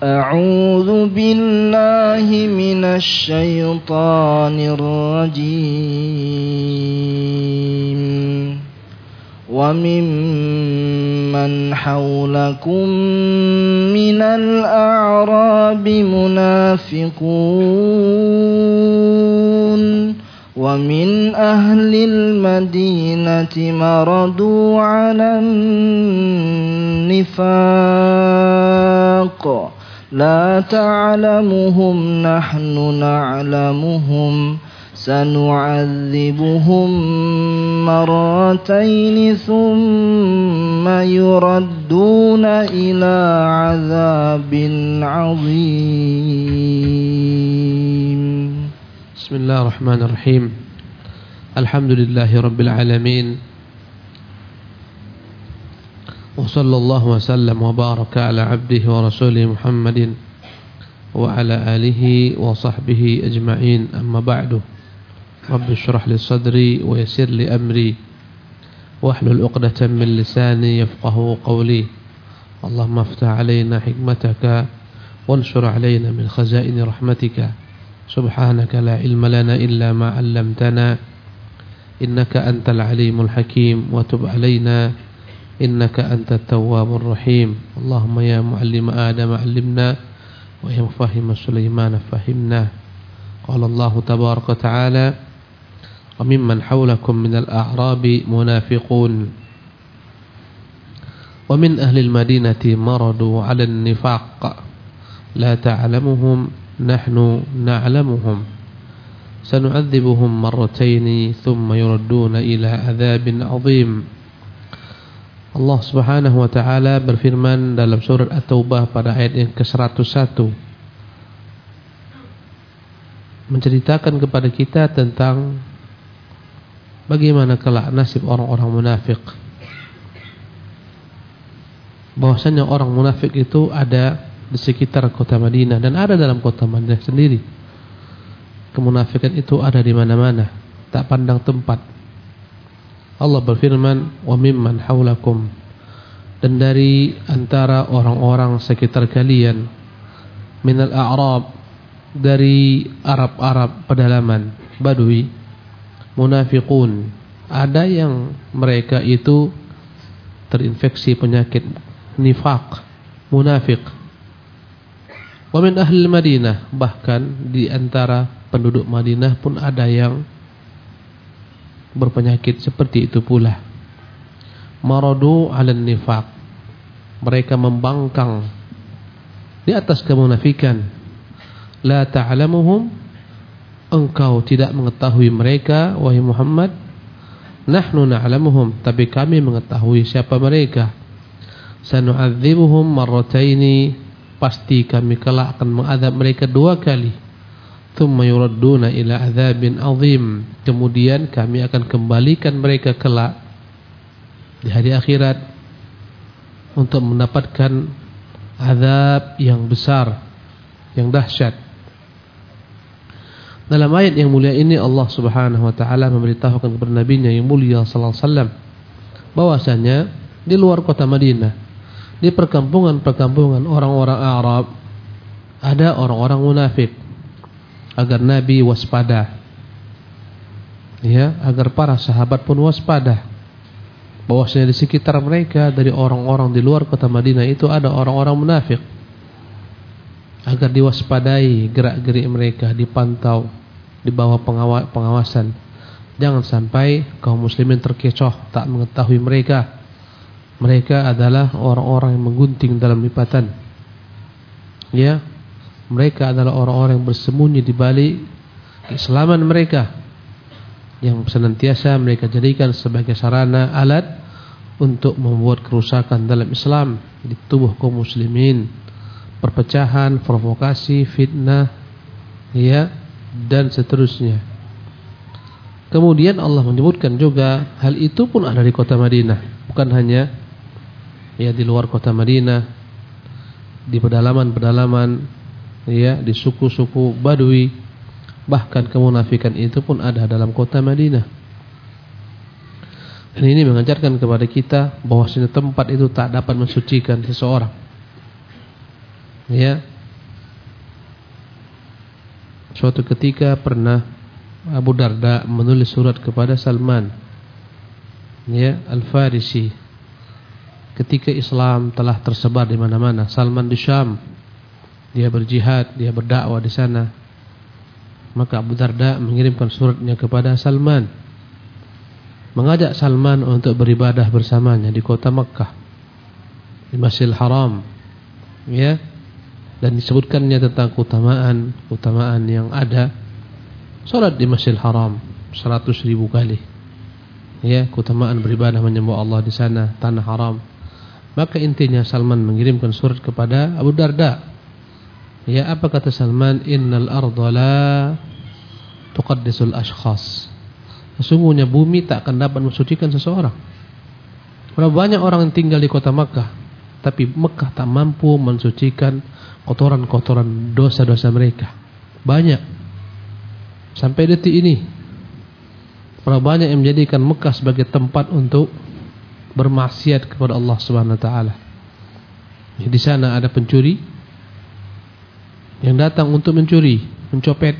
أعوذ بالله من الشيطان الرجيم وممن حولكم من الأعراب منافقون ومن أهل المدينة مردوا على النفاق لا تعلمهم نحن نعلمهم سنعذبهم مرتين ثم يردون إلى عذاب عظيم. بسم الله الرحمن الرحيم. الحمد لله رب العالمين وصلى الله وسلم وبارك على عبده ورسوله محمد وعلى آله وصحبه أجمعين. أما بعد، رب اشرح لي صدري ويسر لي أمري واحلل عقدة من لساني يفقهوا قولي. اللهم افتح علينا حكمتك وانشر علينا من خزائن رحمتك. سبحانك لا علم لنا إلا ما علمتنا إنك أنت العليم الحكيم وتب علينا إنك أنت التواب الرحيم. اللهم يا معلم آدم علمنا ويا مفهم سليمان فهمنا. قال الله تبارك وتعالى وممن حولكم من الأعراب منافقون ومن أهل المدينة مرضوا على النفاق لا تعلمهم نحن نعلمهم سنعذبهم مرتين ثم يردون إلى عذاب عظيم. Allah Subhanahu wa taala berfirman dalam surat At-Taubah pada ayat yang ke-101, menceritakan kepada kita tentang bagaimana kelak nasib orang-orang munafik. Bahwasanya orang munafik itu ada di sekitar kota Madinah dan ada dalam kota Madinah sendiri. Kemunafikan itu ada di mana-mana, tak pandang tempat. Allah berfirman, wa mimman haulakum, dan dari antara orang-orang sekitar kalian, minal a'rab, dari Arab-Arab pedalaman, Badui, munafiqun, ada yang mereka itu terinfeksi penyakit nifaq, munafik. Wa min ahli Madinah, bahkan di antara penduduk Madinah pun ada yang berpenyakit seperti itu pula. Maradu 'alan nifaq, mereka membangkang di atas kemunafikan. La ta'lamuhum, engkau tidak mengetahui mereka wahai Muhammad. Nahnu na'lamuhum, tapi kami mengetahui siapa mereka. Sanu'adzibuhum marrataini, pasti kami kelak akan mengadab mereka 2 kali. Thumma yuradduna ila adzabin azim, kemudian kami akan kembalikan mereka kelak di hari akhirat untuk mendapatkan azab yang besar, yang dahsyat. Dalam ayat yang mulia ini Allah Subhanahu wa taala memberitahukan kepada nabinya yang mulia sallallahu alaihi wasallam bahwasanya di luar kota Madinah, di perkampungan-perkampungan orang-orang Arab, ada orang-orang munafik. Agar Nabi waspada, ya, agar para sahabat pun waspada, bahwasanya di sekitar mereka dari orang-orang di luar kota Madinah itu ada orang-orang munafik. Agar diwaspadai gerak-gerik mereka, dipantau, di bawah pengawasan. Jangan sampai kaum muslimin terkecoh tak mengetahui mereka. Mereka adalah orang-orang yang menggunting dalam lipatan, ya. Mereka adalah orang-orang yang bersembunyi di balik keislaman mereka, yang senantiasa mereka jadikan sebagai sarana alat untuk membuat kerusakan dalam Islam di tubuh kaum muslimin, perpecahan, provokasi, fitnah, ya, dan seterusnya. Kemudian Allah menyebutkan juga hal itu pun ada di kota Madinah, bukan hanya ya di luar kota Madinah, di pedalaman-pedalaman, ya, di suku-suku Badui, bahkan kemunafikan itu pun ada dalam kota Madinah. Dan ini mengajarkan kepada kita bahwasanya tempat itu tak dapat mensucikan seseorang. Ya, Suatu ketika pernah Abu Darda menulis surat kepada Salman, ya, Al-Farisi. Ketika Islam telah tersebar di mana-mana, Salman di Syam, dia berjihad, dia berdakwah di sana. Maka Abu Darda mengirimkan suratnya kepada Salman, mengajak Salman untuk beribadah bersamanya di kota Makkah, di Masjidil Haram, ya. Dan disebutkannya tentang keutamaan yang ada salat di Masjidil Haram 100.000 kali. Ya, keutamaan beribadah menyembah Allah di sana, tanah haram. Maka intinya Salman mengirimkan surat kepada Abu Darda. Ya, apa kata Salman? Innal arda la tuqaddisul ashkhas. Sesungguhnya bumi tak akan dapat mensucikan seseorang. Berapa banyak orang yang tinggal di kota Makkah, tapi Makkah tak mampu mensucikan kotoran-kotoran dosa-dosa mereka. Banyak. Sampai detik ini berapa banyak yang menjadikan Makkah sebagai tempat untuk bermaksiat kepada Allah Subhanahu wa taala. Di sana ada pencuri yang datang untuk mencuri, mencopet.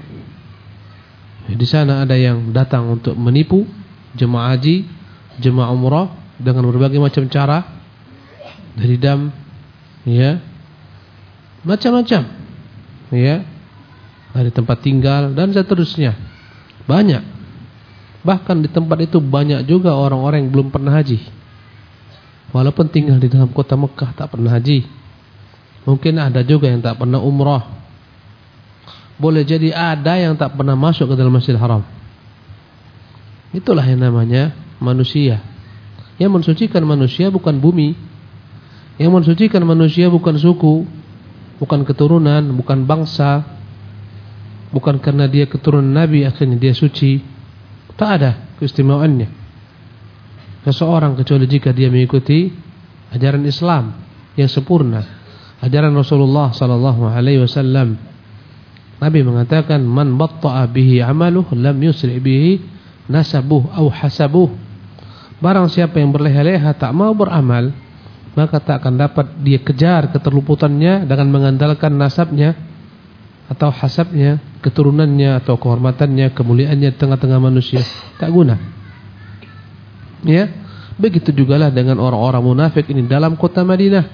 Di sana ada yang datang untuk menipu jemaah haji, jemaah umrah dengan berbagai macam cara, dari dam, ya, macam-macam, ya, dari tempat tinggal dan seterusnya. Banyak. Bahkan di tempat itu banyak juga orang-orang yang belum pernah haji, walaupun tinggal di dalam kota Mekah tak pernah haji. Mungkin ada juga yang tak pernah umrah. Boleh jadi ada yang tak pernah masuk ke dalam Masjidil Haram. Itulah yang namanya manusia. Yang mensucikan manusia bukan bumi. Yang mensucikan manusia bukan suku, bukan keturunan, bukan bangsa, bukan karena dia keturunan Nabi akhirnya dia suci. Tak ada keistimewaannya seseorang kecuali jika dia mengikuti ajaran Islam yang sempurna, ajaran Rasulullah sallallahu alaihi wasallam. Nabi mengatakan, man batta'a bihi amaluh lam yusri' bihi nasabuh au hasabuh. Barang siapa yang berleha-leha tak mau beramal, maka tak akan dapat dia kejar keterluputannya dengan mengandalkan nasabnya atau hasabnya, keturunannya atau kehormatannya, kemuliaannya di tengah-tengah manusia. Tak guna. Ya, begitu jugalah dengan orang-orang munafik ini dalam kota Madinah.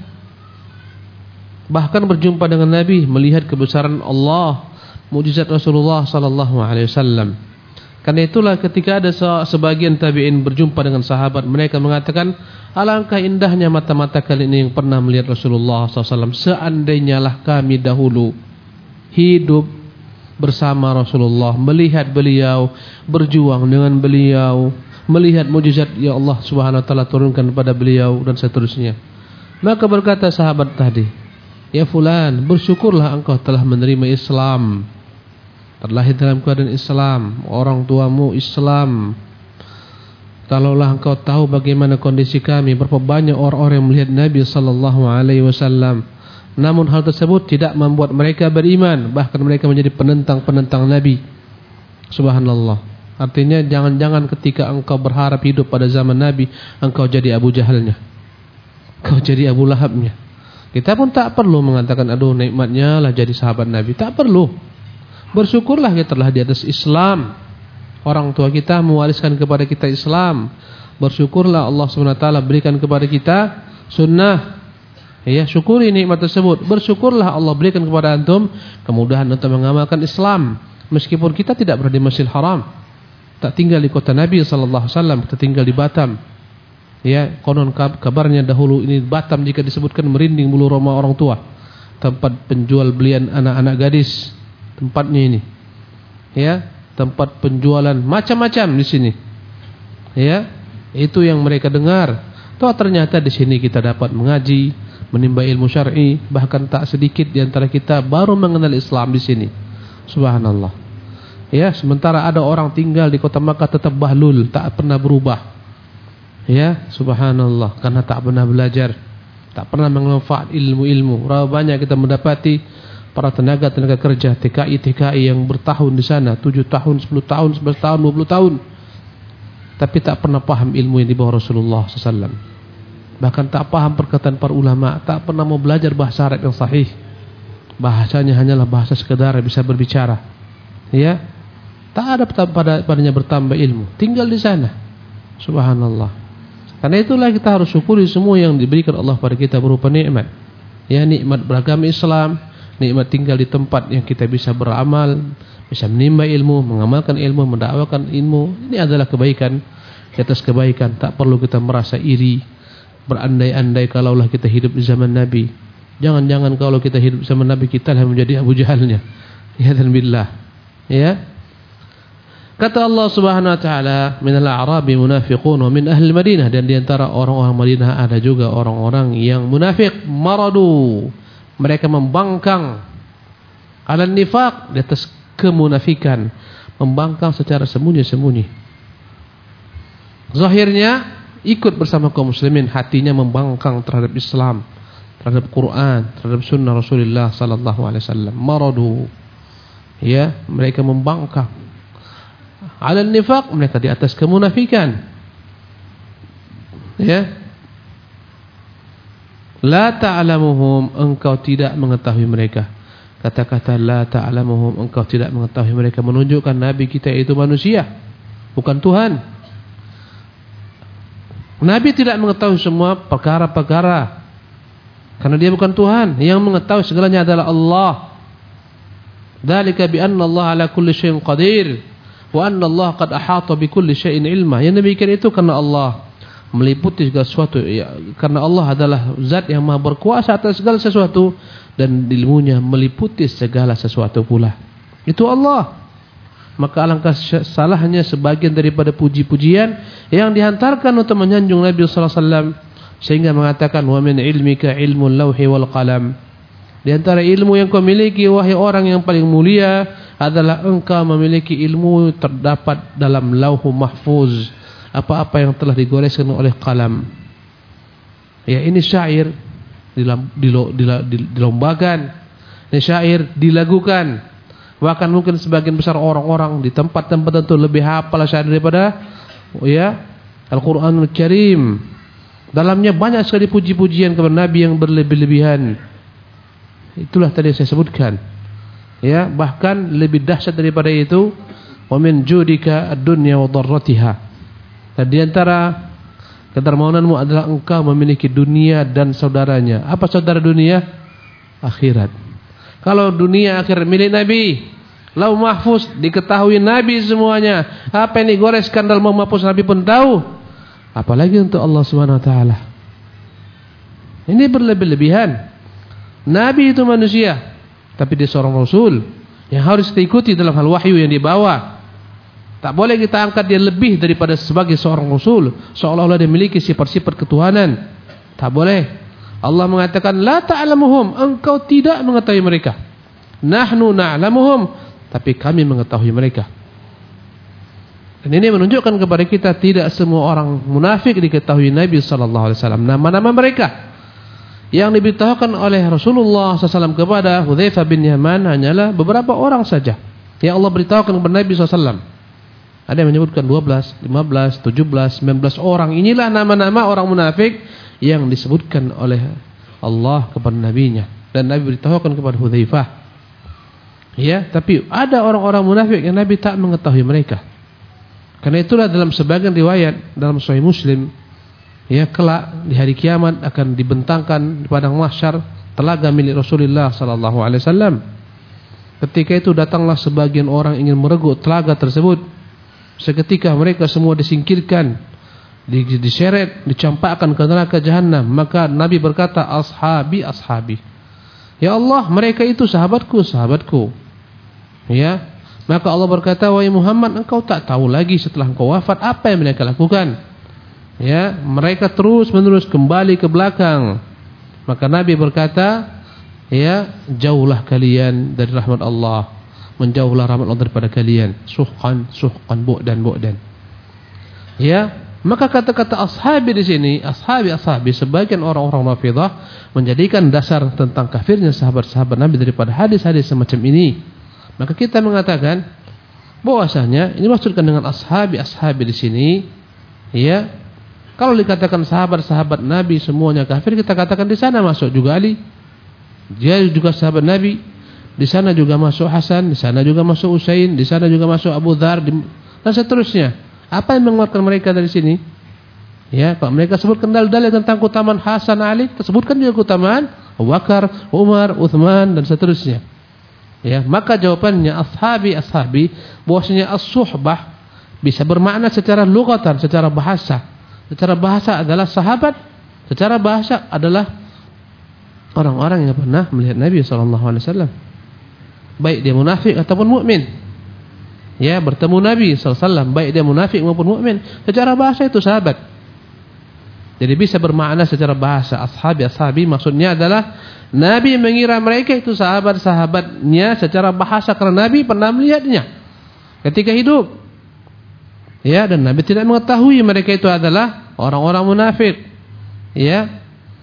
Bahkan berjumpa dengan Nabi, melihat kebesaran Allah, mukjizat Rasulullah sallallahu alaihi wasallam. Karena itulah ketika ada sebagian tabi'in berjumpa dengan sahabat, mereka mengatakan, alangkah indahnya mata-mata kalian ini yang pernah melihat Rasulullah SAW. Seandainya lah kami dahulu hidup bersama Rasulullah, melihat beliau, berjuang dengan beliau, melihat mukjizat ya Allah Subhanahu wa taala turunkan kepada beliau dan seterusnya. Maka berkata sahabat tadi, ya fulan, bersyukurlah engkau telah menerima Islam, terlahir dalam keadaan Islam, orang tuamu Islam. Kalaulah engkau tahu bagaimana kondisi kami, berapa banyak orang-orang yang melihat Nabi sallallahu alaihi wasallam, namun hal tersebut tidak membuat mereka beriman, bahkan mereka menjadi penentang-penentang Nabi. Subhanallah. Artinya jangan-jangan ketika engkau berharap hidup pada zaman Nabi, engkau jadi Abu Jahalnya, engkau jadi Abu Lahabnya. Kita pun tak perlu mengatakan aduh nikmatnya lah jadi sahabat Nabi. Tak perlu. Bersyukurlah kita telah di atas Islam. Orang tua kita mewariskan kepada kita Islam. Bersyukurlah Allah SWT berikan kepada kita sunnah. Ya, syukuri nikmat tersebut. Bersyukurlah Allah berikan kepada antum kemudahan untuk mengamalkan Islam. Meskipun kita tidak berada di Masjidil Haram, tak tinggal di kota Nabi sallallahu alaihi wasallam, kita tinggal di Batam. Ya, konon kabarnya dahulu ini Batam jika disebutkan merinding bulu roma orang tua. Tempat penjual belian anak-anak gadis, tempatnya ini. Ya, tempat penjualan macam-macam di sini. Ya, itu yang mereka dengar. Toh ternyata di sini kita dapat mengaji, menimba ilmu syar'i, bahkan tak sedikit di antara kita baru mengenal Islam di sini. Subhanallah. Ya, sementara ada orang tinggal di kota Makkah tetap bahlul, tak pernah berubah. Ya, subhanallah, karena tak pernah belajar, tak pernah memanfaat ilmu-ilmu. Berapa banyak kita mendapati para tenaga-tenaga kerja TKI yang bertahun di sana, 7 tahun, 10 tahun, 11 tahun, 20 tahun, tapi tak pernah paham ilmu yang di bawah Rasulullah SAW. Bahkan tak paham perkataan para ulama, tak pernah mau belajar bahasa Arab yang sahih. Bahasanya hanyalah bahasa sekedar bisa berbicara. Ya, tak ada padanya bertambah ilmu, tinggal di sana. Subhanallah. Karena itulah kita harus syukuri semua yang diberikan Allah pada kita berupa nikmat. Ya, nikmat beragama Islam, nikmat tinggal di tempat yang kita bisa beramal, bisa menimba ilmu, mengamalkan ilmu, mendakwakan ilmu. Ini adalah kebaikan di atas kebaikan. Tak perlu kita merasa iri, berandai-andai kalaulah kita hidup di zaman Nabi. Jangan-jangan kalau kita hidup di zaman Nabi kita lah menjadi Abu Jahalnya. Ya dan billah. Ya. Kata Allah Subhanahu wa taala, "Minal a'rabi munafiqun wa min ahli Madinah." Dan di antara orang-orang Madinah ada juga orang-orang yang munafik, maradu. Mereka membangkang ala nifaq, di atas kemunafikan, membangkang secara sembunyi-sembunyi. Zahirnya ikut bersama kaum muslimin, hatinya membangkang terhadap Islam, terhadap Quran, terhadap sunnah Rasulullah sallallahu alaihi wasallam. Maradu. Ya, mereka membangkang ala nifaq, mereka di atas kemunafikan. Ya. La ta'lamuhum, engkau tidak mengetahui mereka. Kata-kata la ta'lamuhum, engkau tidak mengetahui mereka, menunjukkan Nabi kita itu manusia, bukan Tuhan. Nabi tidak mengetahui semua perkara-perkara, karena dia bukan Tuhan. Yang mengetahui segalanya adalah Allah. Dzalika bi anna Allah ala kulli syai'in qadir wa anna Allah qad ahata bi kulli syai'in ilma. Yang demikian itu karena Allah meliputi segala sesuatu, ya, karena Allah adalah zat yang maha berkuasa atas segala sesuatu, dan ilmunya meliputi segala sesuatu pula. Itu Allah. Maka alangkah salahnya sebagian daripada puji-pujian yang dihantarkan untuk menyanjung Nabi sallallahu alaihi wasallam, sehingga mengatakan wa min ilmika ilmul lauhi wal qalam. Di antara ilmu yang kau miliki wahai orang yang paling mulia adalah engkau memiliki ilmu terdapat dalam lauhul mahfuz, apa-apa yang telah digoreskan oleh kalam. Ya, ini syair dilombakan, ini syair dilagukan. Bahkan mungkin sebagian besar orang-orang di tempat-tempat tertentu lebih hafal syair daripada ya Al-Qur'anul Karim. Dalamnya banyak sekali puji-pujian kepada Nabi yang berlebih-lebihan. Itulah tadi yang saya sebutkan. Ya, bahkan lebih dahsyat daripada itu, wa min judika ad-dunya wa dharratiha. Dan di antara kedermawananmu adalah engkau memiliki dunia dan saudaranya. Apa saudara dunia? Akhirat. Kalau dunia akhirat milik Nabi, lauh mahfuz diketahui Nabi semuanya. Apa yang digoreskan dalam lauh mahfuz Nabi pun tahu. Apalagi untuk Allah Subhanahu wa taala. Ini berlebih-lebihan. Nabi itu manusia, tapi dia seorang Rasul yang harus kita ikuti dalam hal wahyu yang dibawa. Tak boleh kita angkat dia lebih daripada sebagai seorang Rasul, seolah-olah dia memiliki sifat-sifat ketuhanan. Tak boleh. Allah mengatakan la ta'lamuhum, engkau tidak mengetahui mereka. Nahnu na'lamuhum, tapi kami mengetahui mereka. Dan ini menunjukkan kepada kita tidak semua orang munafik diketahui Nabi sallallahu alaihi wasallam. Nama-nama mereka yang diberitahukan oleh Rasulullah SAW kepada Hudzaifah bin Yaman hanyalah beberapa orang saja yang Allah beritahukan kepada Nabi SAW. Ada yang menyebutkan 12, 15, 17, 19 orang. Inilah nama-nama orang munafik yang disebutkan oleh Allah kepada Nabi-Nya, dan Nabi beritahukan kepada Hudzaifah. Ya, tapi ada orang-orang munafik yang Nabi tak mengetahui mereka. Karena itulah dalam sebagian riwayat dalam Sahih Muslim, ya, kelak di hari kiamat akan dibentangkan di padang mahsyar telaga milik Rasulullah sallallahu alaihi wasallam. Ketika itu datanglah sebagian orang ingin meregut telaga tersebut. Seketika mereka semua disingkirkan, diseret, dicampakkan ke neraka jahanam. Maka Nabi berkata, "Ashabi, ashabi." Ya Allah, mereka itu sahabatku, sahabatku. Ya. Maka Allah berkata, "Wahai Muhammad, engkau tak tahu lagi setelah engkau wafat apa yang mereka lakukan." Ya, mereka terus-menerus kembali ke belakang. Maka Nabi berkata, ya, jauhlah kalian dari rahmat Allah, menjauhlah rahmat Allah daripada kalian. Suhqan, bu'dan. Ya, maka kata-kata ashabi di sini, ashabi, sebagian orang-orang Rafidhah menjadikan dasar tentang kafirnya sahabat-sahabat Nabi daripada hadis-hadis semacam ini. Maka kita mengatakan bahwasanya ini maksudkan dengan ashabi di sini, ya. Kalau dikatakan sahabat-sahabat Nabi semuanya kafir, kita katakan di sana masuk juga Ali. Dia juga sahabat Nabi. Di sana juga masuk Hasan, di sana juga masuk Usain, di sana juga masuk Abu Dzar dan seterusnya. Apa yang menguatkan mereka dari sini? Ya, kalau mereka sebutkan dalil-dalil tentang keutamaan Hasan, Ali, tersebutkan juga keutamaan Abu Bakar, Umar, Uthman dan seterusnya. Ya, maka jawabannya ashabi bahwasanya as-suhbah bisa bermakna secara lughatan, secara bahasa. Secara bahasa adalah sahabat, secara bahasa adalah orang-orang yang pernah melihat Nabi sallallahu alaihi wasallam. Baik dia munafik ataupun mukmin. Ya, bertemu Nabi sallallahu alaihi wasallam, baik dia munafik maupun mukmin, secara bahasa itu sahabat. Jadi bisa bermakna secara bahasa. Ashabi maksudnya adalah Nabi mengira mereka itu sahabat-sahabatnya secara bahasa karena Nabi pernah melihatnya ketika hidup. Ya, dan Nabi tidak mengetahui mereka itu adalah orang-orang munafik. Ya.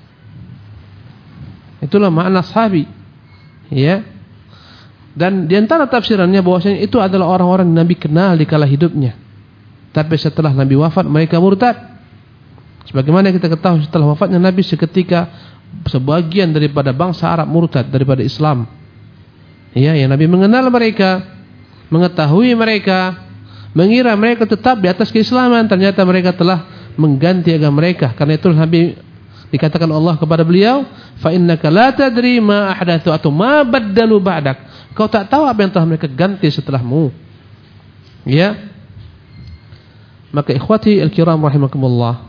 Itulah makna ashabi. Ya. Dan di antara tafsirannya bahwasanya itu adalah orang-orang yang Nabi kenal di kala hidupnya. Tapi setelah Nabi wafat mereka murtad. Sebagaimana kita ketahui setelah wafatnya Nabi seketika sebagian daripada bangsa Arab murtad daripada Islam. Ya, yang Nabi mengenal mereka, mengetahui mereka, mengira mereka tetap di atas keislaman, ternyata mereka telah mengganti agama mereka. Karena itu Nabi dikatakan Allah kepada beliau, fa innaka la tadri ma ahdatsu atau ma baddalu ba'dak. Kau tak tahu apa yang telah mereka ganti setelahmu. Ya. Maka ikhwati al-kiram rahimakumullah.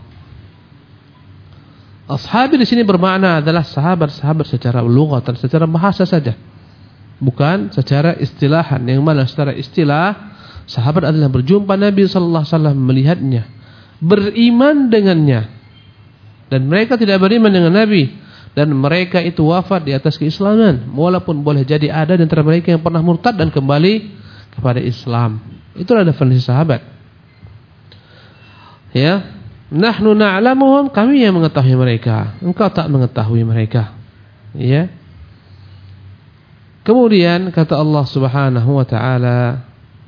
Ashabi di sini bermakna adalah sahabat-sahabat secara lughatan, secara bahasa saja. Bukan secara istilahan. Yang mana secara istilah sahabat adalah berjumpa Nabi sallallahu alaihi wasallam, melihatnya, beriman dengannya. Dan mereka tidak beriman dengan Nabi dan mereka itu wafat di atas keislaman, walaupun boleh jadi ada di antara mereka yang pernah murtad dan kembali kepada Islam. Itulah definisi sahabat. Ya. Nahnu na'lamuhum, kami yang mengetahui mereka, engkau tak mengetahui mereka. Ya. Kemudian kata Allah Subhanahu wa taala,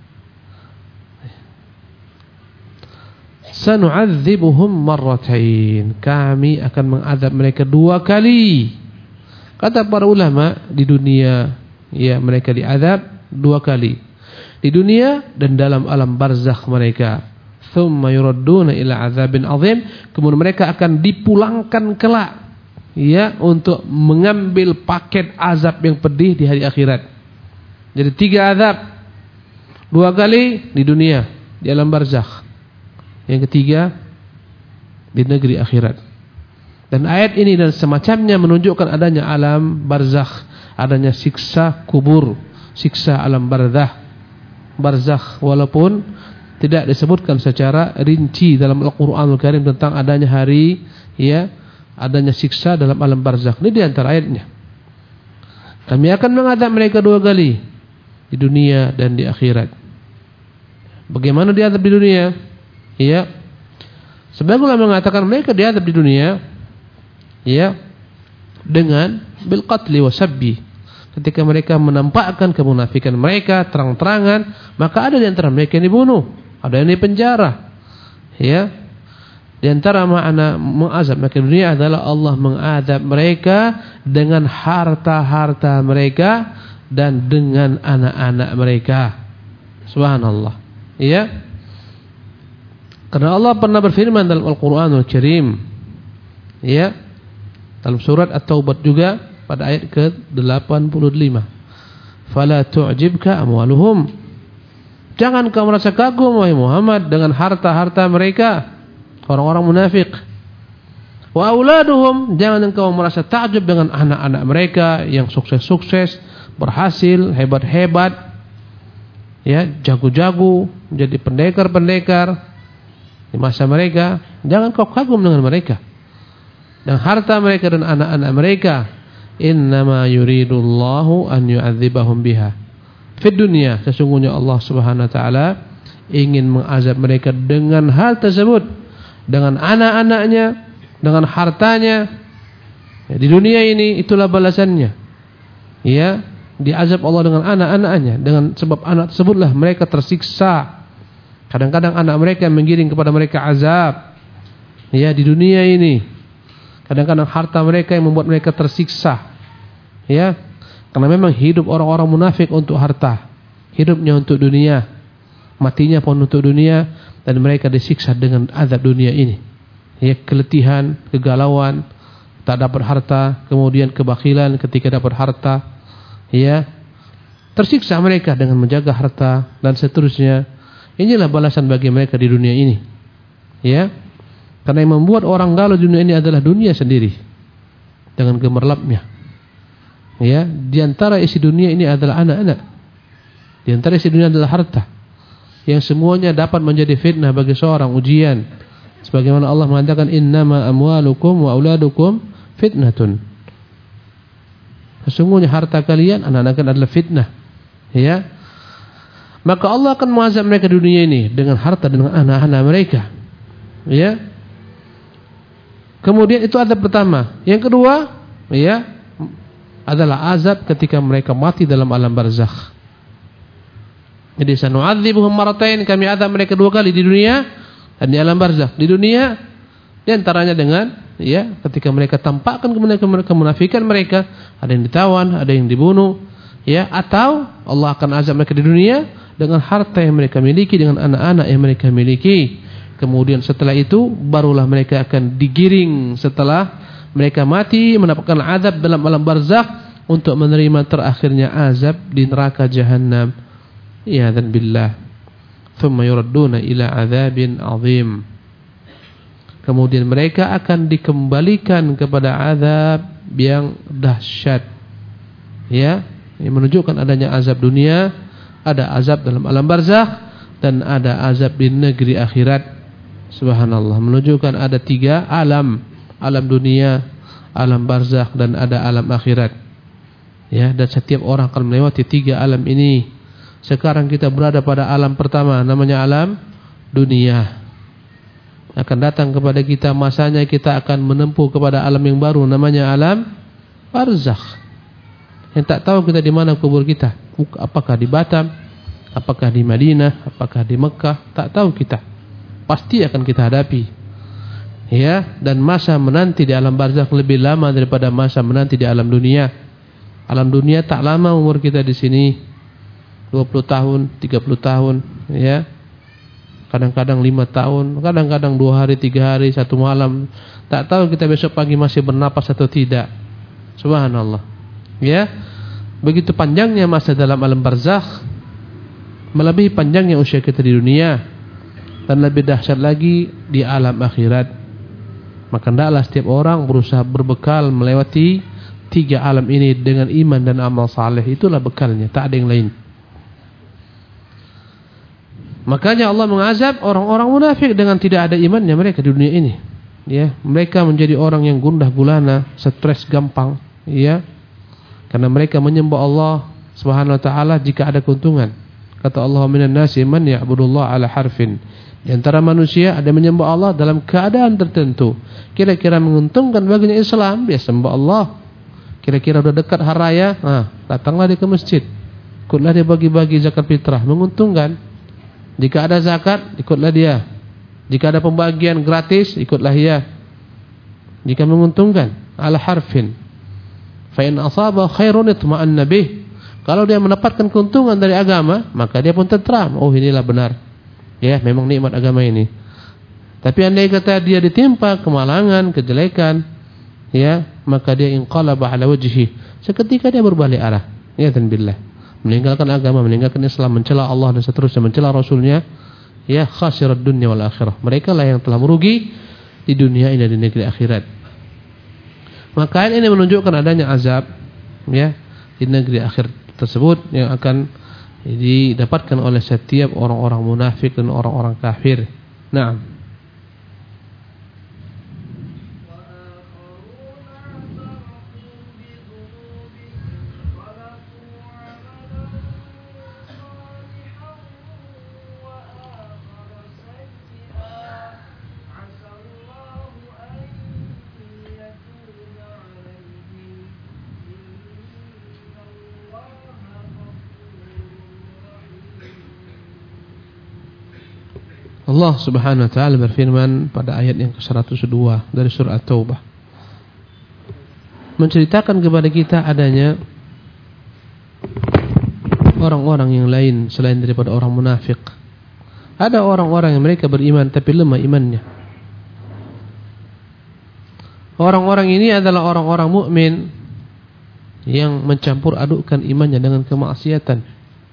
sanu'adzibuhum marratain, kami akan mengazab mereka 2 kali. Kata para ulama, di dunia ya mereka diazab 2 kali. Di dunia dan dalam alam barzakh mereka. Thumma yuradduna ila azabin azim, kemudian mereka akan dipulangkan kelak ya untuk mengambil paket azab yang pedih di hari akhirat. Jadi 3 azab, 2 kali di dunia di alam barzakh, yang ketiga di negeri akhirat. Dan ayat ini dan semacamnya menunjukkan adanya alam barzakh, adanya siksa kubur, siksa alam barzakh, walaupun tidak disebutkan secara rinci dalam Al-Qur'anul Karim tentang adanya hari ya, adanya siksa dalam alam barzakh. Ini di antara ayatnya. Kami akan mengadab mereka 2 kali di dunia dan di akhirat. Bagaimana diadab di dunia? Ya. Sebagian ulama mengatakan mereka diadab di dunia ya dengan bil qatli wa sabbi. Ketika mereka menampakkan kemunafikan mereka terang-terangan, maka ada di antara mereka yang dibunuh, ada yang dipenjara. Ya. Di antara makna mengazab mereka di dunia adalah Allah mengazab mereka dengan harta-harta mereka dan dengan anak-anak mereka. Subhanallah. Ya. Karena Allah pernah berfirman dalam Al-Qur'anul Karim, ya, dalam surat At-Taubah juga pada ayat ke-85. Fala tu'jibka amwaluhum. Jangan kau merasa kagum wahai Muhammad dengan harta-harta mereka, orang-orang munafik. Wa auladuhum, jangan engkau merasa takjub dengan anak-anak mereka yang sukses-sukses, berhasil, hebat-hebat, ya, jago-jago, menjadi pendekar-pendekar di masa mereka. Jangan kau kagum dengan mereka, dan harta mereka dan anak-anak mereka. Innama yuridullahu an yu'adzibahum biha fid dunya, sesungguhnya Allah Subhanahu wa taala ingin mengazab mereka dengan hal tersebut, dengan anak-anaknya, dengan hartanya. Ya, di dunia ini itulah balasannya. Ya, diazab Allah dengan anak-anaknya, dengan sebab anak tersebutlah mereka tersiksa. Kadang-kadang anak mereka menggiring kepada mereka azab. Ya, di dunia ini. Kadang-kadang harta mereka yang membuat mereka tersiksa. Ya. Karena memang hidup orang-orang munafik untuk harta, hidupnya untuk dunia, matinya pun untuk dunia, dan mereka disiksa dengan azab dunia ini. Ya, keletihan, kegalauan, tak dapat harta, kemudian kebakilan ketika dapat harta, ya, tersiksa mereka dengan menjaga harta dan seterusnya. Inilah balasan bagi mereka di dunia ini. Ya, karena yang membuat orang galau di dunia ini adalah dunia sendiri dengan gemerlapnya. Ya, di antara isi dunia ini adalah anak-anak. Di antara isi dunia adalah harta, yang semuanya dapat menjadi fitnah bagi seorang, ujian. Sebagaimana Allah mengatakan, innama amwalukum wa auladukum fitnatun. Sesungguhnya harta kalian, anak-anak kalian adalah fitnah. Ya, maka Allah akan mengazab mereka di dunia ini dengan harta dan dengan anak-anak mereka. Ya, kemudian itu azab pertama. Yang kedua, ya, adalah azab ketika mereka mati dalam alam barzakh. Jadi sanu'adzibuhum maratain, kami azab mereka 2 kali di dunia dan di alam barzakh. Di dunia di antaranya dengan, ya, ketika mereka tampakkan kemunafikan mereka, ada yang ditawan, ada yang dibunuh, ya, atau Allah akan azab mereka di dunia dengan harta yang mereka miliki, dengan anak-anak yang mereka miliki. Kemudian setelah itu barulah mereka akan digiring setelah mereka mati mendapatkan azab dalam alam barzakh untuk menerima terakhirnya azab di neraka jahanam. Ya dan billah. Thumma yuradduna ila azabin azim. Kemudian mereka akan dikembalikan kepada azab yang dahsyat. Ya, ini menunjukkan adanya azab dunia, ada azab dalam alam barzakh, dan ada azab di negeri akhirat. Subhanallah, menunjukkan ada 3 alam. Alam dunia, alam barzakh, dan ada alam akhirat. Ya, dan setiap orang akan melewati 3 alam ini. Sekarang kita berada pada alam pertama, namanya alam dunia. Akan datang kepada kita masanya kita akan menempuh kepada alam yang baru, namanya alam barzakh. Yang tak tahu kita di mana kubur kita. Apakah di Batam, apakah di Madinah, apakah di Mekah, tak tahu kita. Pasti akan kita hadapi. Ya, dan masa menanti di alam barzakh lebih lama daripada masa menanti di alam dunia. Alam dunia tak lama umur kita di sini. 20 tahun, 30 tahun, ya. Kadang-kadang 5 tahun, kadang-kadang 2 hari, 3 hari, 1 malam. Tak tahu kita besok pagi masih bernapas atau tidak. Subhanallah. Ya. Begitu panjangnya masa dalam alam barzakh, melebihi panjangnya usia kita di dunia. Dan lebih dahsyat lagi di alam akhirat. Maka hendaklah setiap orang berusaha berbekal melewati 3 alam ini dengan iman dan amal saleh. Itulah bekalnya, tak ada yang lain. Makanya Allah mengazab orang-orang munafik dengan tidak ada imannya mereka di dunia ini. Ya, mereka menjadi orang yang gundah gulana, stres gampang, ya. Karena mereka menyembah Allah Subhanahu wa taala jika ada keuntungan. Kata Allah, minan nasi man ya'budullah ala harfin. Di antara manusia ada yang menyembah Allah dalam keadaan tertentu. Kira-kira menguntungkan baginya Islam, dia sembah Allah. Kira-kira udah dekat hari raya, datanglah dia ke masjid. Ikutlah dia bagi-bagi zakat fitrah, menguntungkan. Jika ada zakat, ikutlah dia. Jika ada pembagian gratis, ikutlah dia. Jika menguntungkan, ala harfin. Fa in asaba khairun itma'anna bih. Kalau dia mendapatkan keuntungan dari agama, maka dia pun tenteram. Oh, inilah benar. Ya, memang nikmat agama ini. Tapi andai kata dia ditimpa kemalangan, kejelekan, ya, maka dia inqalaba ala wajhi. Seketika dia berbalik arah. Ya dan billah. Meninggalkan agama, meninggalkan Islam, mencela Allah dan seterusnya, mencela Rasulnya. Ya, khasirat dunya wal akhirah. Mereka lah yang telah merugi di dunia ini dan di negeri akhirat. Maka ini menunjukkan adanya azab, ya, di negeri akhirat tersebut yang akan didapatkan oleh setiap orang-orang munafik dan orang-orang kafir. Naam. Allah Subhanahu wa taala berfirman pada ayat yang ke-102 dari surah At-Taubah, menceritakan kepada kita adanya orang-orang yang lain selain daripada orang munafik. Ada orang-orang yang mereka beriman tapi lemah imannya. Orang-orang ini adalah orang-orang mukmin yang mencampur adukkan imannya dengan kemaksiatan.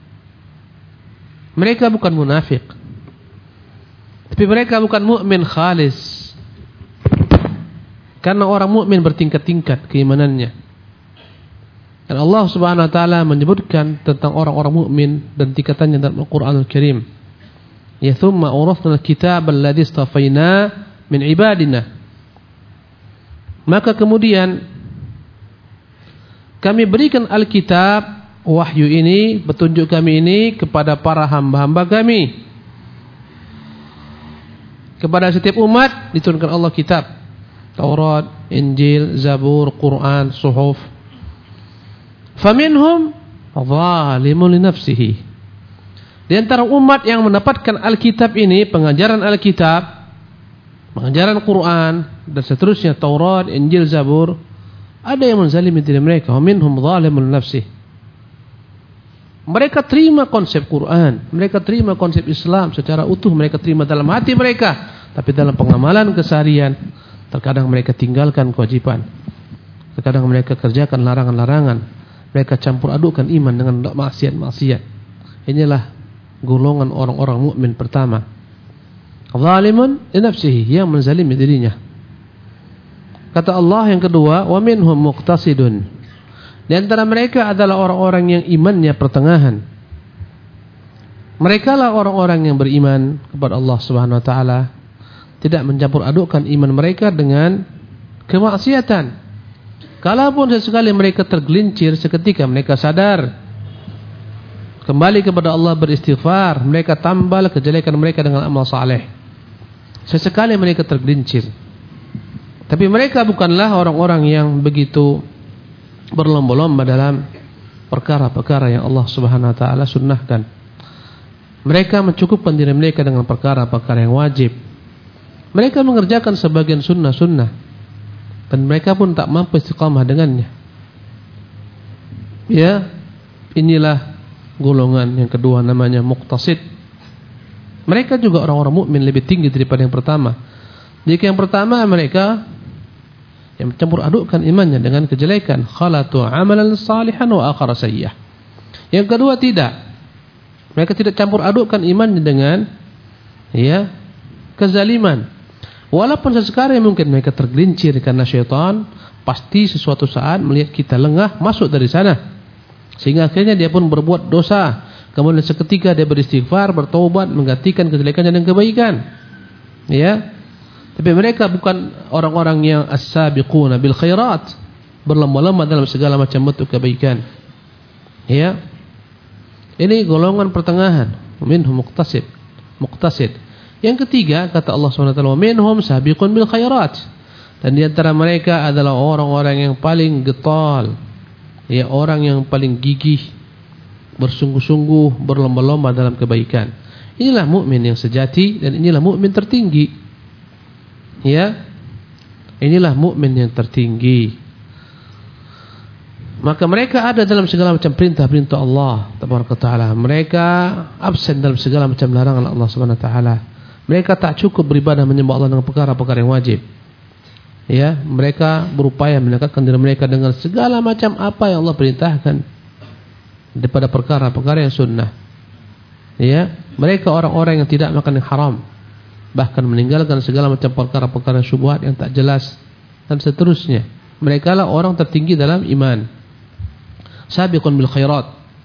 Mereka bukan munafik, tapi mereka bukan mukmin khalis. Karena orang mukmin bertingkat-tingkat keimanannya. Dan Allah Subhanahu wa taala menyebutkan tentang orang-orang mukmin dan tingkatannya dalam Al-Qur'anul Karim. Ya thumma awrathna al-kitaba alladhi istafaina min ibadina. Maka kemudian kami berikan Alkitab, wahyu ini, petunjuk kami ini kepada para hamba-hamba kami. Kepada setiap umat diturunkan Allah kitab. Taurat, Injil, Zabur, Quran, Suhuf. Faminhum zalimun li nafsihi. Di antara umat yang mendapatkan Alkitab ini, pengajaran Alkitab, pengajaran Quran dan seterusnya, Taurat, Injil, Zabur, ada yang menzalimi diri mereka. Faminhum zalimun li nafsihi. Mereka terima konsep Quran, mereka terima konsep Islam secara utuh, mereka terima dalam hati mereka, tapi dalam pengamalan keseharian terkadang mereka tinggalkan kewajiban, terkadang mereka kerjakan larangan-larangan, mereka campur adukkan iman dengan maksiat-maksiat. Inilah golongan orang-orang mukmin pertama. Zalimun li nafsihi, yang menzalimi dirinya. Kata Allah yang kedua, wa minhum muqtasidun. Di antara mereka adalah orang-orang yang imannya pertengahan. Mereka lah orang-orang yang beriman kepada Allah Subhanahu wa taala, tidak mencampur adukkan iman mereka dengan kemaksiatan. Kalaupun sesekali mereka tergelincir, seketika mereka sadar, kembali kepada Allah, beristighfar, mereka tambal kejelekan mereka dengan amal saleh. Sesekali mereka tergelincir, tapi mereka bukanlah orang-orang yang begitu berlomba-lomba dalam perkara-perkara yang Allah Subhanahu wa taala sunnahkan. Mereka mencukupkan diri mereka dengan perkara-perkara yang wajib. Mereka mengerjakan sebagian sunnah-sunnah dan mereka pun tak mampu istiqamah dengannya. Ya, inilah golongan yang kedua, namanya muqtasid. Mereka juga orang-orang mukmin lebih tinggi daripada yang pertama. Jika yang pertama mereka yang mencampur adukkan imannya dengan kejelekan, khalatu amalan salihan wa akhara sayyi'ah. Yang kedua tidak. Mereka tidak campur adukkan imannya dengan kezaliman. Walaupun sesekali mungkin mereka tergelincir karena syaitan pasti sesuatu saat melihat kita lengah masuk dari sana, sehingga akhirnya dia pun berbuat dosa. Kemudian seketika dia beristighfar, bertaubat, menggantikan kejelekannya dengan kebaikan. Ya. Tapi mereka bukan orang-orang yang as-sabiquna bil khairat, berlomba-lomba dalam segala macam bentuk kebaikan. Ya. Ini golongan pertengahan, minhum muqtasid. Yang ketiga, kata Allah SWT, minhum sabiqun bil khairat. Dan di antara mereka adalah orang-orang yang paling getol, ya, orang yang paling gigih, bersungguh-sungguh, berlomba-lomba dalam kebaikan. Inilah mukmin yang sejati dan inilah mukmin tertinggi. Ya, inilah mukmin yang tertinggi. Maka mereka ada dalam segala macam perintah-perintah Allah Tabaraka Ta'ala. Mereka absen dalam segala macam larangan Allah Subhanahu Wa Ta'ala. Mereka tak cukup beribadah menyembah Allah dengan perkara-perkara yang wajib. Ya, mereka berupaya mendekatkan diri mereka dengan segala macam apa yang Allah perintahkan daripada perkara-perkara yang sunnah. Ya, mereka orang-orang yang tidak makan yang haram, bahkan meninggalkan segala macam perkara-perkara syubhat yang tak jelas dan seterusnya. Mereka lah orang tertinggi dalam iman. Sabiqun bil khairat.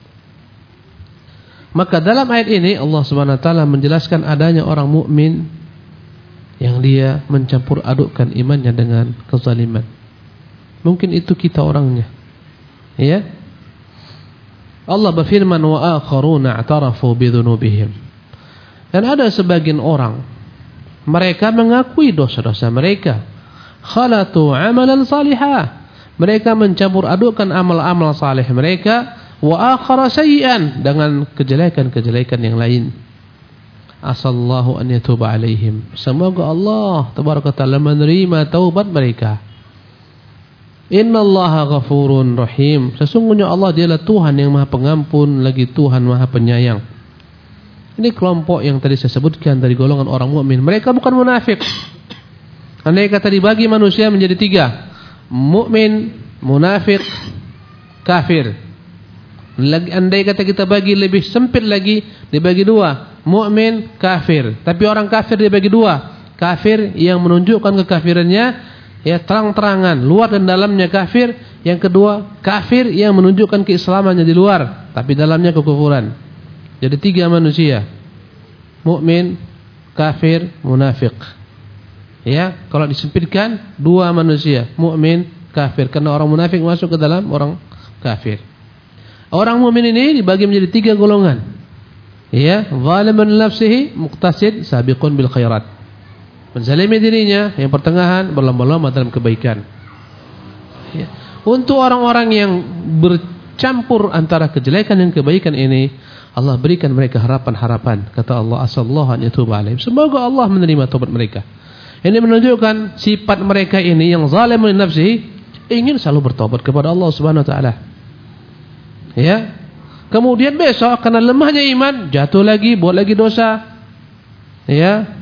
Maka dalam ayat ini Allah Subhanahu wa taala menjelaskan adanya orang mukmin yang dia mencampur adukkan imannya dengan kezaliman. Mungkin itu kita orangnya. Ya. Allah berfirman, wa akharuna i'tarafu bi dzunubihim. Dan ada sebagian orang, mereka mengakui dosa-dosa mereka. Khalatu amalan salihah. Mereka mencampur adukkan amal-amal saleh mereka, wa akhara sayyi'an, dengan kejelekan-kejelekan yang lain. Asallahu an yatuba alaihim. Semoga Allah Tabaraka Ta'ala menerima taubat mereka. Innallaha ghafurun rahim. Sesungguhnya Allah dialah Tuhan yang Maha Pengampun lagi Tuhan Maha Penyayang. Ini kelompok yang tadi saya sebutkan dari golongan orang mukmin. Mereka bukan munafik. Andai kata dibagi manusia menjadi 3, mukmin, munafik, kafir. Andai kata kita bagi lebih sempit lagi, dibagi 2, mukmin, kafir. Tapi orang kafir dibagi 2, kafir yang menunjukkan kekafirannya ya terang-terangan, luar dan dalamnya kafir. Yang kedua, kafir yang menunjukkan keislamannya di luar, tapi dalamnya kekufuran. Jadi 3 manusia, mukmin, kafir, munafik. Ya, kalau disempitkan 2 manusia, mukmin, kafir, karena orang munafik masuk ke dalam orang kafir. Orang mukmin ini dibagi menjadi 3 golongan. Ya, zalimun nafsihi, muqtasid, sabiqun bil khairat. Menzalimi dirinya, yang pertengahan, berlomba-lomba dalam kebaikan. Ya. Untuk orang-orang yang bercampur antara kejelekan dan kebaikan ini, Allah berikan mereka harapan-harapan. Kata Allah, asallahu an yatuba alaihim. Semoga Allah menerima taubat mereka. Ini menunjukkan sifat mereka ini yang zalimun nafsihi, ingin selalu bertobat kepada Allah Subhanahu wa taala. Ya. Kemudian besok karena lemahnya iman, jatuh lagi, buat lagi dosa. Ya.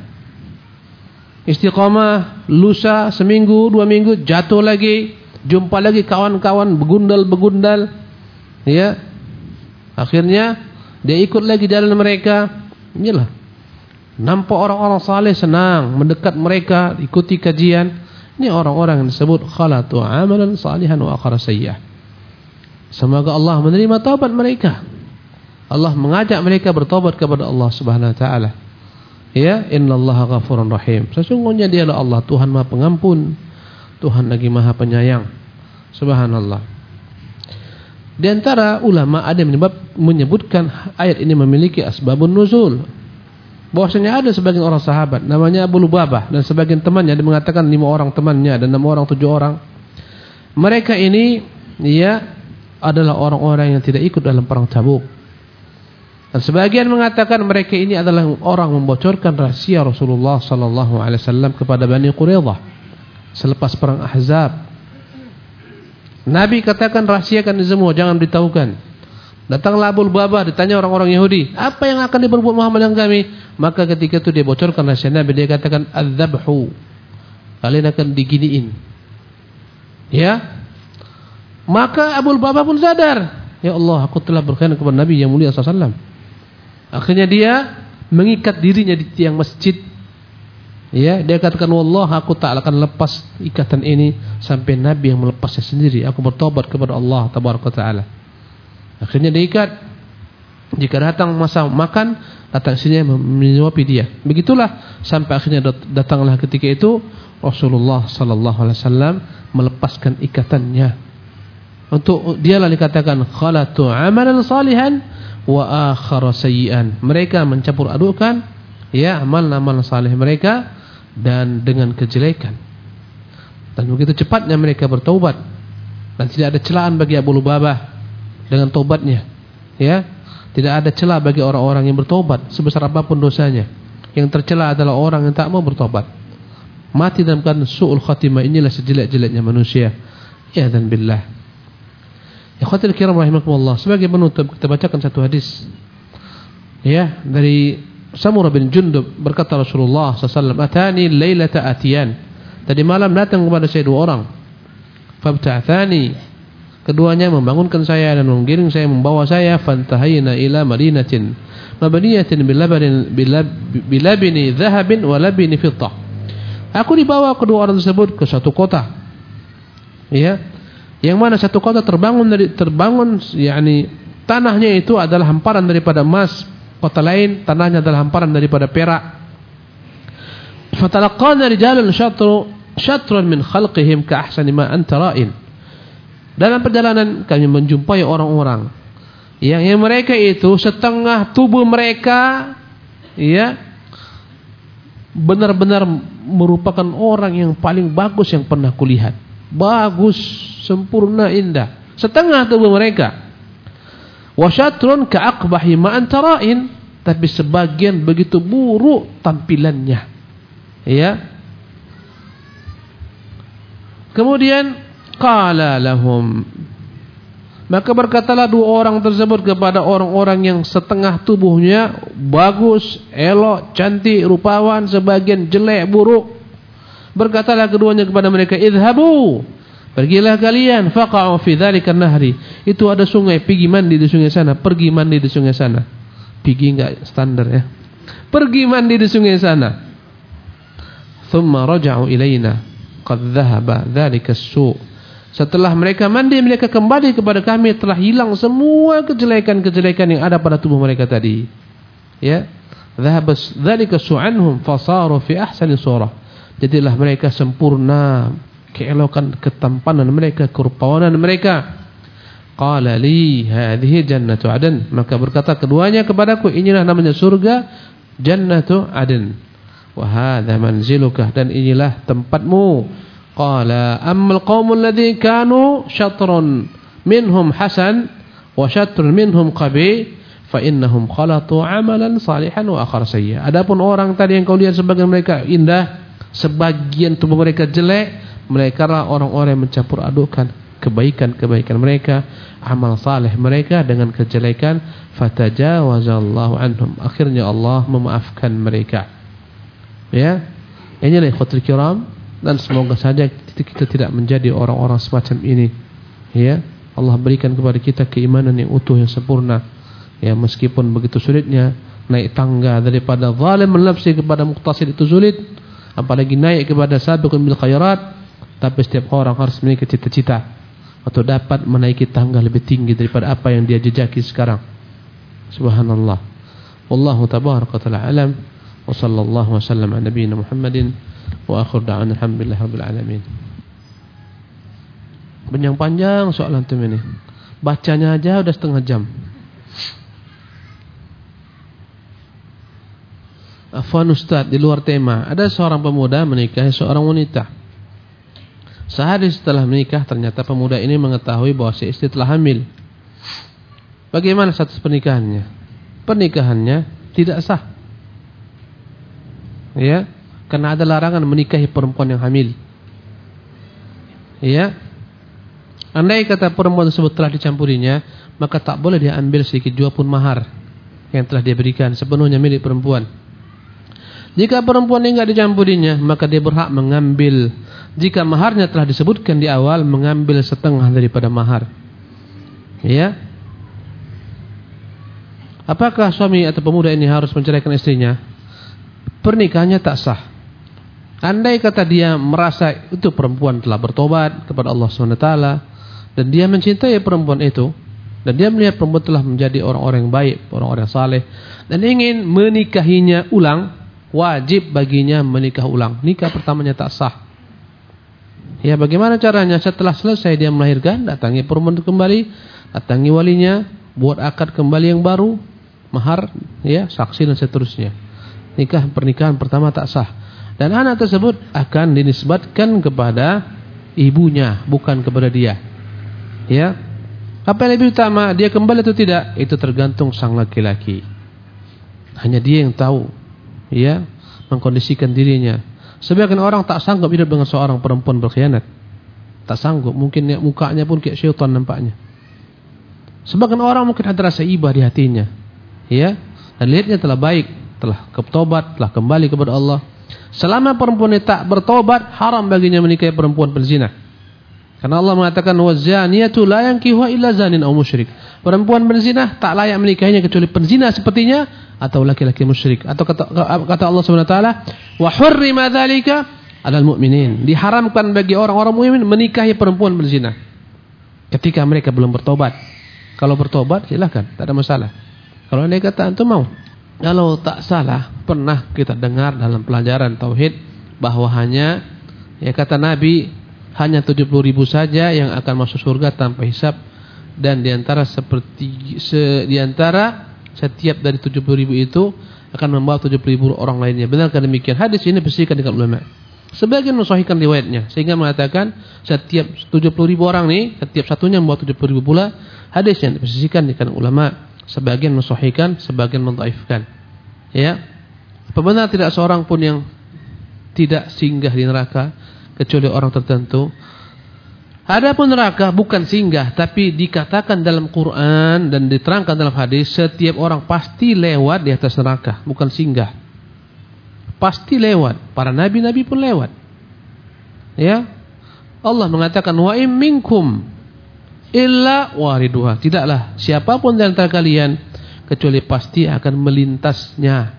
Istiqamah, lusa seminggu, 2 minggu, jatuh lagi, jumpa lagi kawan-kawan begundal-begundal. Ya. Akhirnya dia ikut lagi jalan mereka. Inilah. Nampak orang-orang saleh senang mendekat mereka, ikuti kajian. Ini orang-orang yang disebut khalatu amalan salihan wa akhara sayyi'ah. Semoga Allah menerima taubat mereka. Allah mengajak mereka bertobat kepada Allah Subhanahu wa taala. Ya, innallaha ghafurun rahim. Sesungguhnya Dialah Allah Tuhan Maha Pengampun, Tuhan lagi Maha Penyayang. Subhanallah. Di antara ulama ada yang menyebutkan ayat ini memiliki asbabun nuzul. Bahwasanya ada sebagian orang sahabat namanya Abu Lubabah dan sebagian temannya, dia mengatakan 5 orang temannya dan 6 orang 7 orang. Mereka ini ya adalah orang-orang yang tidak ikut dalam perang Tabuk. Dan sebagian mengatakan mereka ini adalah orang membocorkan rahasia Rasulullah sallallahu alaihi wasallam kepada Bani Quraidah selepas perang Ahzab. Nabi katakan rahasiakan ini semua, jangan beritahukan. Datanglah Abu Lubabah, ditanya orang-orang Yahudi, apa yang akan diperbuat Muhammad dengan kami? Maka ketika itu dia bocorkan rahasia Nabi, dia katakan adzabhu, kalian akan diginiin. Ya. Maka Abu Lubabah pun sadar, ya Allah, aku telah berkhianat kepada Nabi yang mulia sallallahu alaihi wasallam. Akhirnya dia mengikat dirinya di tiang masjid. Ya, dia katakan, wallah, aku tak akan lepas ikatan ini sampai Nabi yang melepasnya sendiri. Aku bertobat kepada Allah tabaraka taala. Akhirnya diikat. Jika datang masa makan, datang sini menyuapi dia. Begitulah sampai akhirnya datanglah ketika itu Rasulullah sallallahu alaihi wasallam melepaskan ikatannya. Untuk dialah dikatakan khalatu amalan salihan wa akhara sayyi'an. Mereka mencampur adukan ya amal-amal saleh mereka dan dengan kejelekan. Dan begitu cepatnya mereka bertaubat. Dan tidak ada celaan bagi Abu Lubabah dengan taubatnya. Ya, tidak ada celah bagi orang-orang yang bertobat sebesar apapun dosanya. Yang tercela adalah orang yang tak mau bertobat. Mati dalam keadaan su'ul khatimah, inilah sejelek-jeleknya manusia. Ya dan billah. Ikhwatul kiram rahimakumullah. Sebagai penutup kita bacakan satu hadis. Ya, dari Samurah bin Jundub berkata Rasulullah sallallahu alaihi wasallam, "Atani lailata atiyan." Tadi malam datang kepada saya 2 orang. Fabta'athani. Keduanya membangunkan saya dan menggiring saya, membawa saya, fantahayna ila madinatin mabniyatin bilabini dhahabin wa labini fiddah. Aku dibawa kedua orang tersebut ke satu kota. Ya. Yang mana satu kota terbangun yakni tanahnya itu adalah hamparan daripada emas, kota lain tanahnya adalah hamparan daripada perak. Fatalaqana rijalun syatran min khalqihim ka ahsani ma anta ra'in. Dalam perjalanan kami menjumpai orang-orang yang mereka itu setengah tubuh mereka ya benar-benar merupakan orang yang paling bagus yang pernah kulihat. Bagus, sempurna, indah. Setengah tubuh mereka. Wa syatrun ka aqbahi ma anta ra'in, tapi sebagian begitu buruk tampilannya. Ya. Kemudian qala lahum, maka berkatalah dua orang tersebut kepada orang-orang yang setengah tubuhnya bagus, elok, cantik, rupawan, sebagian jelek, buruk. Berkatalah keduanya kepada mereka, idhabu, pergilah kalian, faqa'u fi dzalika nahri, itu ada sungai, pergi mandi di sungai sana, pergi mandi di sungai sana. Pergi enggak standar ya. Pergi mandi di sungai sana. Thumma raja'u ilaina qad dhahaba dzalika as-su'. Setelah mereka mandi, mereka kembali kepada kami, telah hilang semua kejelekan-kejelekan yang ada pada tubuh mereka tadi. Ya, dhahaba dzalika su'anhum fasaru fi ahsani surah. Jadilah mereka sempurna, keelokan, ketampanan mereka, kerupawanan mereka. Qala li hadhihi jannatu adn, maka berkata keduanya kepadaku, inilah namanya surga jannatu adn, wa hadza manziluka, dan inilah tempatmu. Qala ammal qaumul ladzi kanu syatrun minhum hasan wa syatrun minhum qabih fa innahum khalatu amalan salihan wa akhar sayyi. Adapun orang tadi yang kau lihat sebagian mereka indah, sebagian tubuh mereka jelek, mereka lah orang-orang yang mencampur adukan kebaikan-kebaikan mereka, amal saleh mereka dengan kejelekan. Fatajawazallahu anhum, akhirnya Allah memaafkan mereka. Ya, inilah ikhwatul kiram. Dan semoga saja kita tidak menjadi orang-orang semacam ini. Ya, Allah berikan kepada kita keimanan yang utuh, yang sempurna. Ya, meskipun begitu sulitnya naik tangga daripada zalim nafsi kepada muqtasid itu sulit, apalagi naik kepada sabiqun bil khairat. Tapi setiap orang harus memiliki cita-cita atau dapat menaiki tangga lebih tinggi daripada apa yang dia jejaki sekarang. Subhanallah. Wallahu tabaraka ta'ala alam. Wa sallallahu wasallam ala nabiyina Muhammadin wa akhir da'ana alhamdulillah rabbil alamin. Panjang-panjang soalan antum ini. Bacanya aja udah setengah jam. Afwan Ustaz, di luar tema, ada seorang pemuda menikahi seorang wanita. Sehari setelah menikah ternyata pemuda ini mengetahui bahwa si istri telah hamil. Bagaimana status pernikahannya? Pernikahannya tidak sah. Ya, karena ada larangan menikahi perempuan yang hamil. Ya, andai kata perempuan tersebut telah dicampurinya, maka tak boleh dia ambil sedikit jua pun mahar yang telah dia berikan, sepenuhnya milik perempuan. Jika perempuan ini tidak dicampurinya, maka dia berhak mengambil. Jika maharnya telah disebutkan di awal, mengambil setengah daripada mahar. Ya. Apakah suami atau pemuda ini harus menceraikan istrinya? Pernikahannya tak sah. Andai kata dia merasa itu perempuan telah bertobat kepada Allah SWT dan dia mencintai perempuan itu, dan dia melihat perempuan telah menjadi orang-orang yang baik, orang-orang yang saleh, dan ingin menikahinya ulang, wajib baginya menikah ulang. Nikah pertamanya tak sah. Ya, bagaimana caranya? Setelah selesai dia melahirkan, datangi perempuan itu kembali, datangi walinya, buat akad kembali yang baru, mahar, ya, saksi dan seterusnya. Pernikahan pertama tak sah. Dan anak tersebut akan dinisbatkan kepada ibunya, bukan kepada dia. Ya. Apa yang lebih utama, dia kembali atau tidak, itu tergantung sang laki-laki. Hanya dia yang tahu, ya, mengkondisikan dirinya. Sebagian orang tak sanggup hidup dengan seorang perempuan berkhianat. Tak sanggup, mungkin mukanya pun kayak syaitan nampaknya. Sebagian orang mungkin ada rasa iba di hatinya. Ya. Dan lihatnya telah baik, telah bertobat, telah kembali kepada Allah. Selama perempuan ini tak bertobat, haram baginya menikahi perempuan penzina. Karena Allah mengatakan wazaniyatu la yankihuha illa zanin aw musyrik. Perempuan berzina tak layak menikahinya kecuali penzina sepertinya atau laki-laki musyrik. Atau kata Allah Subhanahu wa taala, wa hurrima dzalika 'alal mu'minin. Diharamkan bagi orang-orang mukmin menikahi perempuan berzina ketika mereka belum bertobat. Kalau bertobat silakan, tak ada masalah. Kalau andai kata antum mau. Kalau tak salah, pernah kita dengar dalam pelajaran tauhid bahwa hanya, ya kata Nabi, hanya 70.000 saja yang akan masuk surga tanpa hisab, dan diantara setiap dari 70.000 itu akan membawa 70.000 orang lainnya. Benarkah demikian? Hadis ini bersihkan dengan ulama. Sebagian mensahihkan riwayatnya sehingga mengatakan setiap 70.000 orang nih, setiap satunya membawa 70.000 pula. Hadis yang dibersihkan dengan ulama. Sebagian mensahihkan, sebagian mendhaifkan. Ya. Apa benar tidak seorang pun yang tidak singgah di neraka kecuali orang tertentu? Adapun neraka bukan singgah, tapi dikatakan dalam Quran dan diterangkan dalam hadis, setiap orang pasti lewat di atas neraka, bukan singgah. Pasti lewat. Para nabi-nabi pun lewat. Ya. Allah mengatakan wa in minkum illa wariduha. Tidaklah siapapun di antara kalian kecuali pasti akan melintasnya.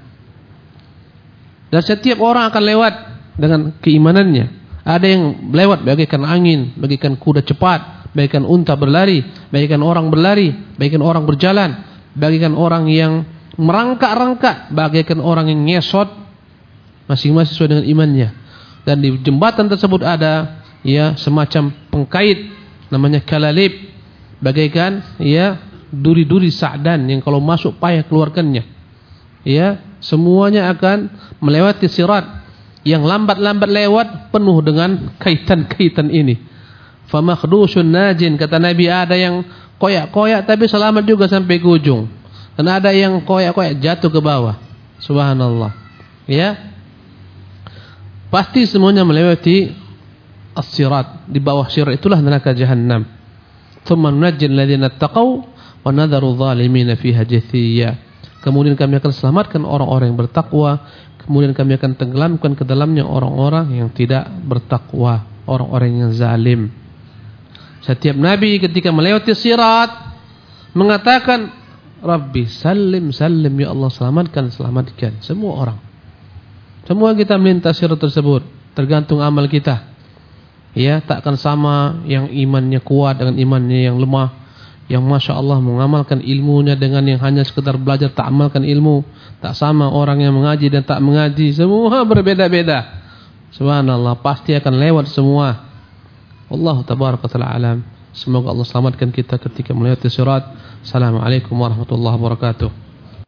Dan setiap orang akan lewat dengan keimanannya. Ada yang lewat bagaikan angin, bagaikan kuda cepat, bagaikan unta berlari, bagaikan orang berlari, bagaikan orang berjalan, bagaikan orang yang merangkak-rangkak, bagaikan orang yang ngesot, masing-masing sesuai dengan imannya. Dan di jembatan tersebut ada ya semacam pengkait namanya kalalib, bagaikan ya duri-duri sa'dan yang kalau masuk payah keluarkannya. Ya, semuanya akan melewati sirat. Yang lambat-lambat lewat penuh dengan kaitan-kaitan ini. Famakhdusun najin, kata Nabi, ada yang koyak-koyak tapi selamat juga sampai ke ujung. Dan ada yang koyak-koyak jatuh ke bawah. Subhanallah. Ya. Pasti semuanya melewati as-sirat. Di bawah sirat itulah neraka jahannam. Tsumma nunajjil ladzina taqaw wa nadharu adh-dhalimina fiha jathiyya. Kemudian kami akan selamatkan orang-orang yang bertakwa. Kemudian kami akan tenggelamkan ke dalamnya orang-orang yang tidak bertakwa, orang-orang yang zalim. Setiap nabi ketika melewati sirat mengatakan, Rabbi salim salim, ya Allah selamatkan, selamatkan semua orang. Semua kita melintas sirat tersebut, tergantung amal kita. Ya, takkan sama yang imannya kuat dengan imannya yang lemah. Yang Masya Allah mengamalkan ilmunya dengan yang hanya sekedar belajar tak amalkan ilmu. Tak sama orang yang mengaji dan tak mengaji. Semua berbeda-beda. Subhanallah, pasti akan lewat semua. Wallahu tabaraka ta'ala alam. Semoga Allah selamatkan kita ketika melewati sirat. Assalamualaikum warahmatullahi wabarakatuh.